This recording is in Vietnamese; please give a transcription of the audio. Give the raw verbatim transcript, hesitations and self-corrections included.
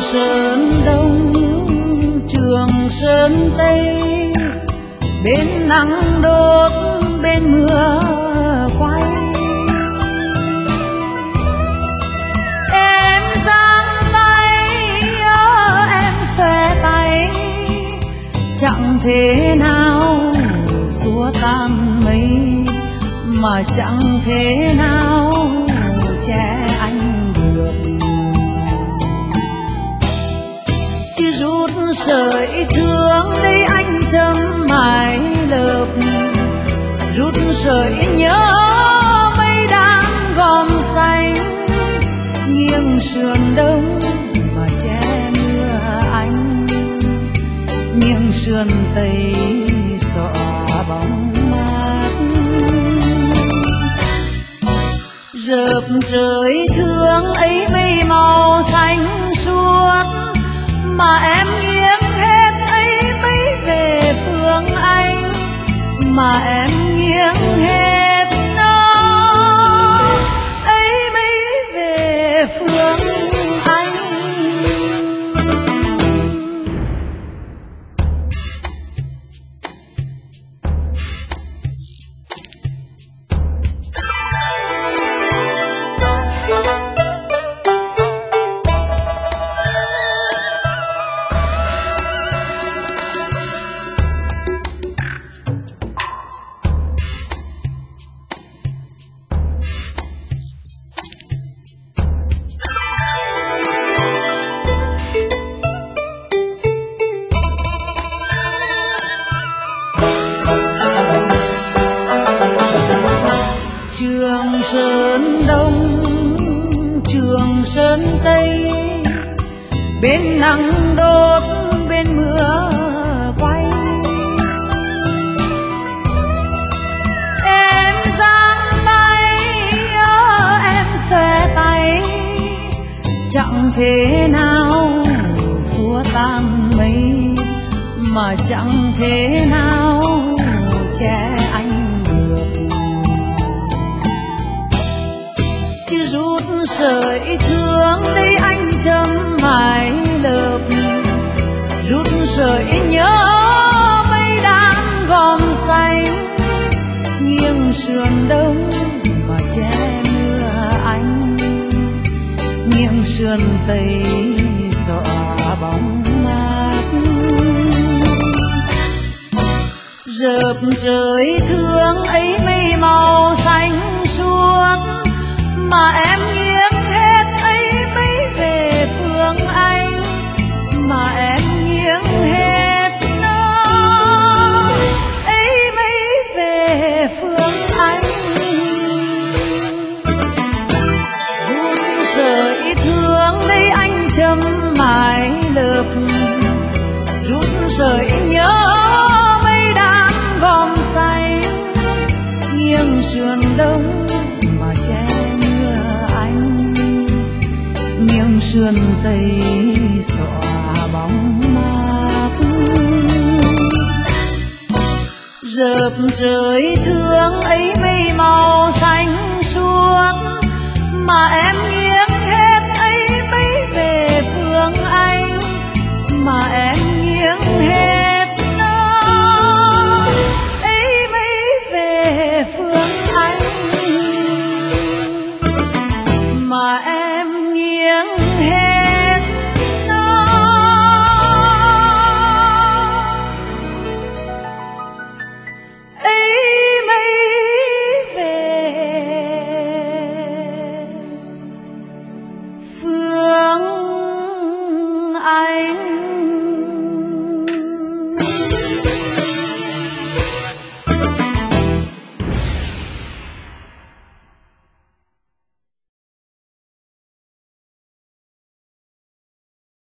Sơn Đông Trường Sơn Tây, bên nắng đốt bên mưa quay. Em giang tay, em xòe tay, chẳng thế nào xua tan mây, mà chẳng thế nào che anh được. Chỉ rút sợi thương lấy anh châm mãi lợp, rút sợi nhớ mây đang gom xanh, nghiêng sườn đông mà che mưa anh, nghiêng sườn tây xõa bóng mát. Rợp trời thương ấy mây màu xanh suốt, mà em nghiêng hết ấy mấy về phương anh, mà em nghiêng hết nó ấy mấy về phương anh. Trường Sơn Đông Trường Sơn Tây, bên nắng đốt bên mưa quay. Em giang tay, em xòe tay, chẳng thế nào xua tan mây, mà chẳng thế nào che anh được. Chỉ rút sợi thương lấy anh châm mãi lợp, rút sợi nhớ mây đang gom xanh, nghiêng sườn đông mà che mưa anh, nghiêng sườn tây xõa bóng mát. Rợp trời thương ấy mây màu xanh suốt, mà em nghiêng hết ấy mấy về phương anh, mà em nghiêng hết nó ấy mấy về phương anh. Rút sợi thương lấy anh châm mãi lợp, rút sợi nhớ mây đang gom xanh, nghiêng sườn đông mà che anh, nghiêng sườn tây xõa bóng mát. Rợp trời thương ấy mây màu xanh suốt, mà em nghiêng